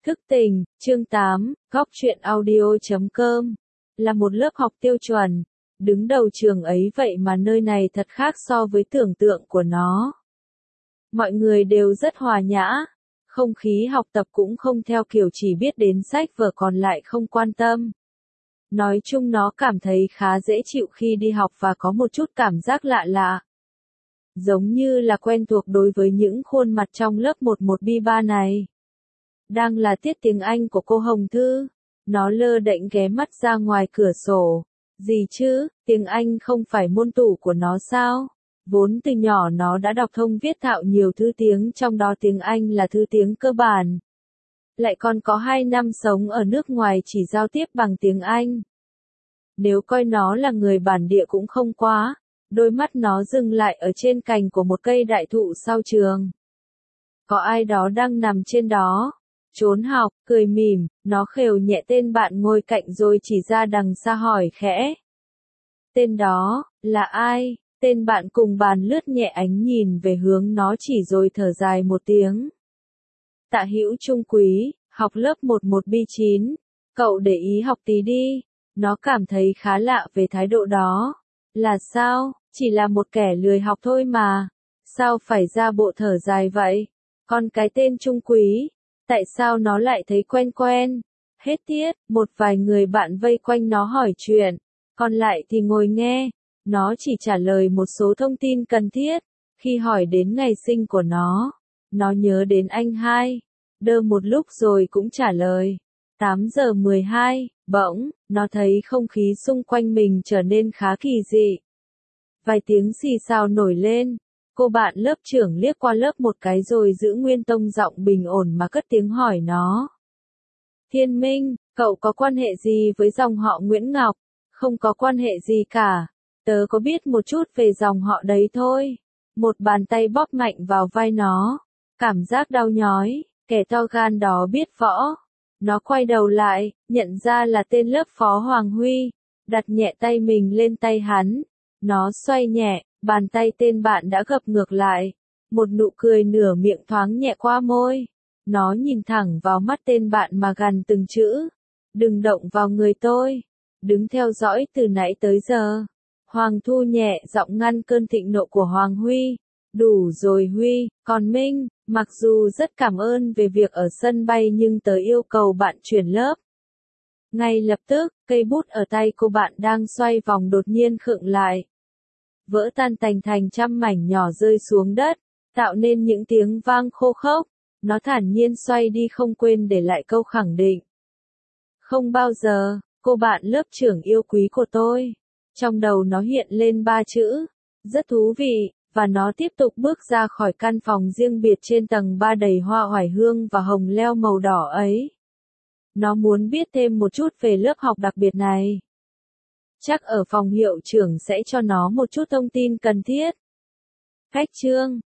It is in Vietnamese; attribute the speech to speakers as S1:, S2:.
S1: Thức tỉnh, chương 8, góc truyện audio.com, là một lớp học tiêu chuẩn, đứng đầu trường ấy vậy mà nơi này thật khác so với tưởng tượng của nó. Mọi người đều rất hòa nhã, không khí học tập cũng không theo kiểu chỉ biết đến sách vở còn lại không quan tâm. Nói chung nó cảm thấy khá dễ chịu khi đi học và có một chút cảm giác lạ lạ. Giống như là quen thuộc đối với những khuôn mặt trong lớp 11B3 này. Đang là tiết tiếng Anh của cô Hồng Thư. Nó lơ đễnh ghé mắt ra ngoài cửa sổ. Gì chứ, tiếng Anh không phải môn tủ của nó sao? Vốn từ nhỏ nó đã đọc thông viết thạo nhiều thứ tiếng, trong đó tiếng Anh là thứ tiếng cơ bản. Lại còn có 2 năm sống ở nước ngoài chỉ giao tiếp bằng tiếng Anh. Nếu coi nó là người bản địa cũng không quá. Đôi mắt nó dừng lại ở trên cành của một cây đại thụ sau trường. Có ai đó đang nằm trên đó. Trốn học, cười mỉm, nó khều nhẹ tên bạn ngồi cạnh rồi chỉ ra đằng xa hỏi khẽ. Tên đó, là ai? Tên bạn cùng bàn lướt nhẹ ánh nhìn về hướng nó chỉ rồi thở dài một tiếng. Tạ Hữu Trung Quý, học lớp 11B9. Cậu để ý học tí đi. Nó cảm thấy khá lạ về thái độ đó. Là sao? Chỉ là một kẻ lười học thôi mà. Sao phải ra bộ thở dài vậy? Còn cái tên Trung Quý, tại sao nó lại thấy quen quen? Hết tiết, một vài người bạn vây quanh nó hỏi chuyện, còn lại thì ngồi nghe. Nó chỉ trả lời một số thông tin cần thiết. Khi hỏi đến ngày sinh của nó nhớ đến anh hai. Đơ một lúc rồi cũng trả lời. 8 giờ 12, bỗng, nó thấy không khí xung quanh mình trở nên khá kỳ dị. Vài tiếng xì xào nổi lên. Cô bạn lớp trưởng liếc qua lớp một cái rồi giữ nguyên tông giọng bình ổn mà cất tiếng hỏi nó. Thiên Minh, cậu có quan hệ gì với dòng họ Nguyễn Ngọc? Không có quan hệ gì cả. Tớ có biết một chút về dòng họ đấy thôi. Một bàn tay bóp mạnh vào vai nó. Cảm giác đau nhói, kẻ to gan đó biết võ. Nó quay đầu lại, nhận ra là tên lớp phó Hoàng Huy. Đặt nhẹ tay mình lên tay hắn. Nó xoay nhẹ, bàn tay tên bạn đã gập ngược lại. Một nụ cười nửa miệng thoáng nhẹ qua môi. Nó nhìn thẳng vào mắt tên bạn mà gằn từng chữ. Đừng động vào người tôi. Đứng theo dõi từ nãy tới giờ. Hoàng Thu nhẹ giọng ngăn cơn thịnh nộ của Hoàng Huy. Đủ rồi Huy, còn Minh, mặc dù rất cảm ơn về việc ở sân bay nhưng tớ yêu cầu bạn chuyển lớp. Ngay lập tức, cây bút ở tay cô bạn đang xoay vòng đột nhiên khựng lại. Vỡ tan tành thành trăm mảnh nhỏ rơi xuống đất, tạo nên những tiếng vang khô khốc. Nó thản nhiên xoay đi không quên để lại câu khẳng định. Không bao giờ, cô bạn lớp trưởng yêu quý của tôi. Trong đầu nó hiện lên 3 chữ. Rất thú vị, và nó tiếp tục bước ra khỏi căn phòng riêng biệt trên tầng 3 đầy hoa oải hương và hồng leo màu đỏ ấy. Nó muốn biết thêm một chút về lớp học đặc biệt này. Chắc ở phòng hiệu trưởng sẽ cho nó một chút thông tin cần thiết. Cách chương